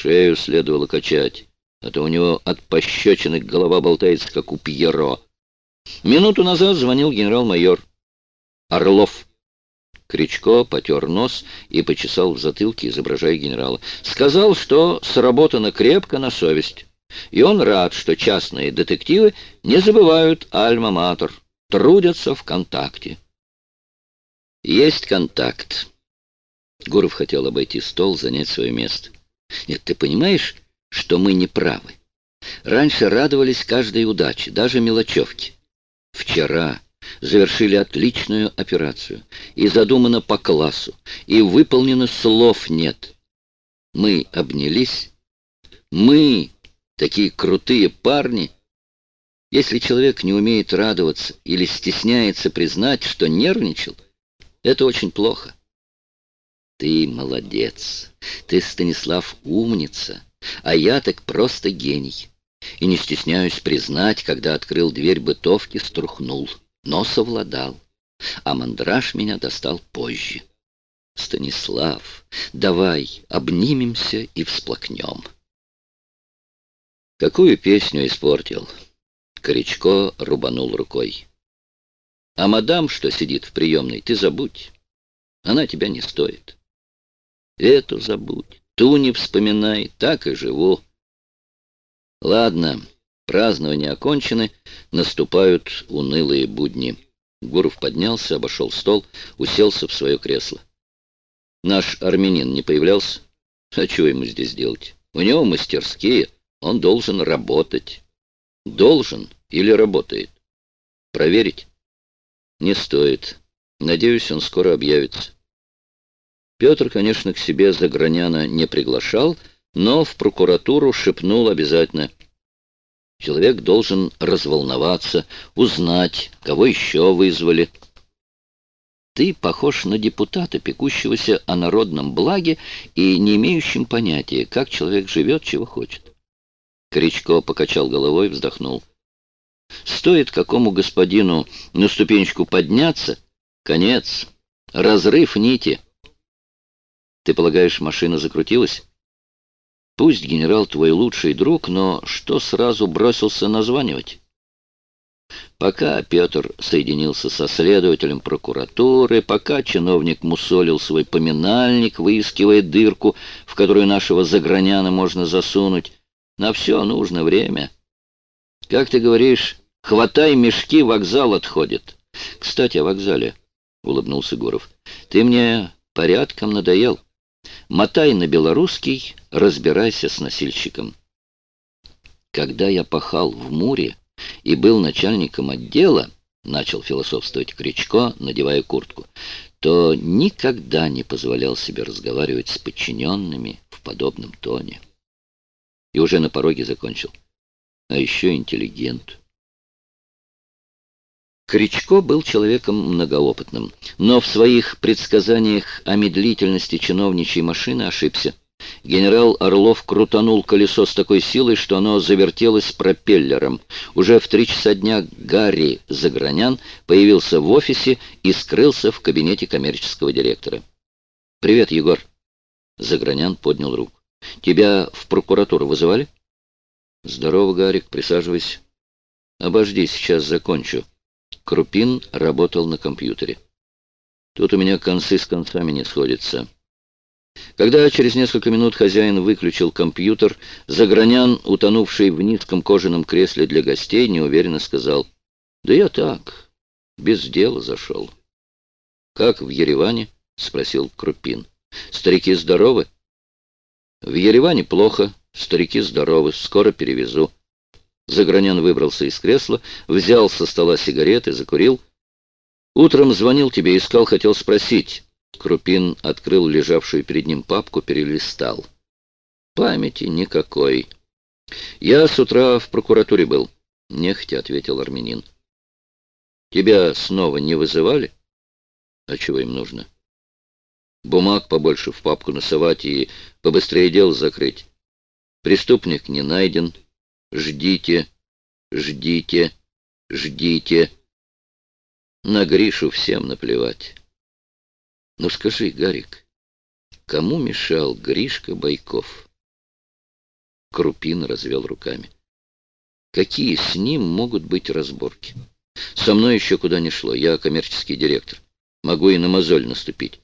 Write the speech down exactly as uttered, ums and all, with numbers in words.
Шею следовало качать, а то у него от пощечины голова болтается, как у Пьеро. Минуту назад звонил генерал-майор Орлов. Кричко потер нос и почесал в затылке, изображая генерала. Сказал, что сработано крепко на совесть. И он рад, что частные детективы не забывают альма-матер, трудятся в контакте. Есть контакт. Гуров хотел обойти стол, занять свое место. Нет, ты понимаешь, что мы не правы? Раньше радовались каждой удаче, даже мелочевке. Вчера завершили отличную операцию, и задумано по классу, и выполнено, слов нет. Мы обнялись, мы такие крутые парни. Если человек не умеет радоваться или стесняется признать, что нервничал, это очень плохо. Ты молодец, ты, Станислав, умница, а я так просто гений. И не стесняюсь признать, когда открыл дверь бытовки, струхнул, но совладал. А мандраж меня достал позже. Станислав, давай обнимемся и всплакнем. Какую песню испортил? Кричко рубанул рукой. А мадам, что сидит в приемной, ты забудь. Она тебя не стоит. Эту забудь, ту не вспоминай, так и живу. Ладно, празднования окончены, наступают унылые будни. Гуров поднялся, обошел стол, уселся в свое кресло. Наш армянин не появлялся? А чего ему здесь делать? У него мастерские, он должен работать. Должен или работает? Проверить? Не стоит. Надеюсь, он скоро объявится. Петр, конечно, к себе Заграняна не приглашал, но в прокуратуру шепнул обязательно. Человек должен разволноваться, узнать, кого еще вызвали. Ты похож на депутата, пекущегося о народном благе и не имеющем понятия, как человек живет, чего хочет. Кричко покачал головой, вздохнул. Стоит какому господину на ступенечку подняться, конец, разрыв нити. Ты полагаешь, машина закрутилась? Пусть генерал твой лучший друг, но что сразу бросился названивать? Пока Петр соединился со следователем прокуратуры, пока чиновник мусолил свой поминальник, выискивая дырку, в которую нашего Заграняна можно засунуть, на все нужно время. Как ты говоришь, хватай мешки, вокзал отходит. Кстати, о вокзале, — улыбнулся Гуров. Ты мне порядком надоел. Мотай на белорусский, разбирайся с носильщиком. Когда я пахал в Муре и был начальником отдела, начал философствовать Кричко, надевая куртку, то никогда не позволял себе разговаривать с подчиненными в подобном тоне. И уже на пороге закончил. А еще интеллигент. Кричко был человеком многоопытным, но в своих предсказаниях о медлительности чиновничьей машины ошибся. Генерал Орлов крутанул колесо с такой силой, что оно завертелось пропеллером. Уже в три часа дня Гарри Загранян появился в офисе и скрылся в кабинете коммерческого директора. «Привет, Егор!» Загранян поднял руку. «Тебя в прокуратуру вызывали?» «Здорово, Гарик, присаживайся». «Обожди, сейчас закончу». Крупин работал на компьютере. «Тут у меня концы с концами не сходятся». Когда через несколько минут хозяин выключил компьютер, Загранян, утонувший в низком кожаном кресле для гостей, неуверенно сказал: «Да я так, без дела зашел». «Как в Ереване?» — спросил Крупин. «Старики здоровы?» «В Ереване плохо, старики здоровы, скоро перевезу». Загранян выбрался из кресла, взял со стола сигареты, закурил. «Утром звонил тебе, искал, хотел спросить». Крупин открыл лежавшую перед ним папку, перелистал. «Памяти никакой». «Я с утра в прокуратуре был», — нехотя ответил армянин. «Тебя снова не вызывали?» «А чего им нужно?» «Бумаг побольше в папку насовать и побыстрее дело закрыть. Преступник не найден. Ждите, ждите, ждите. На Гришу всем наплевать». «Ну скажи, Гарик, кому мешал Гришка Байков?» Крупин развел руками. Какие с ним могут быть разборки? Со мной еще куда ни шло. Я коммерческий директор. Могу и на мозоль наступить.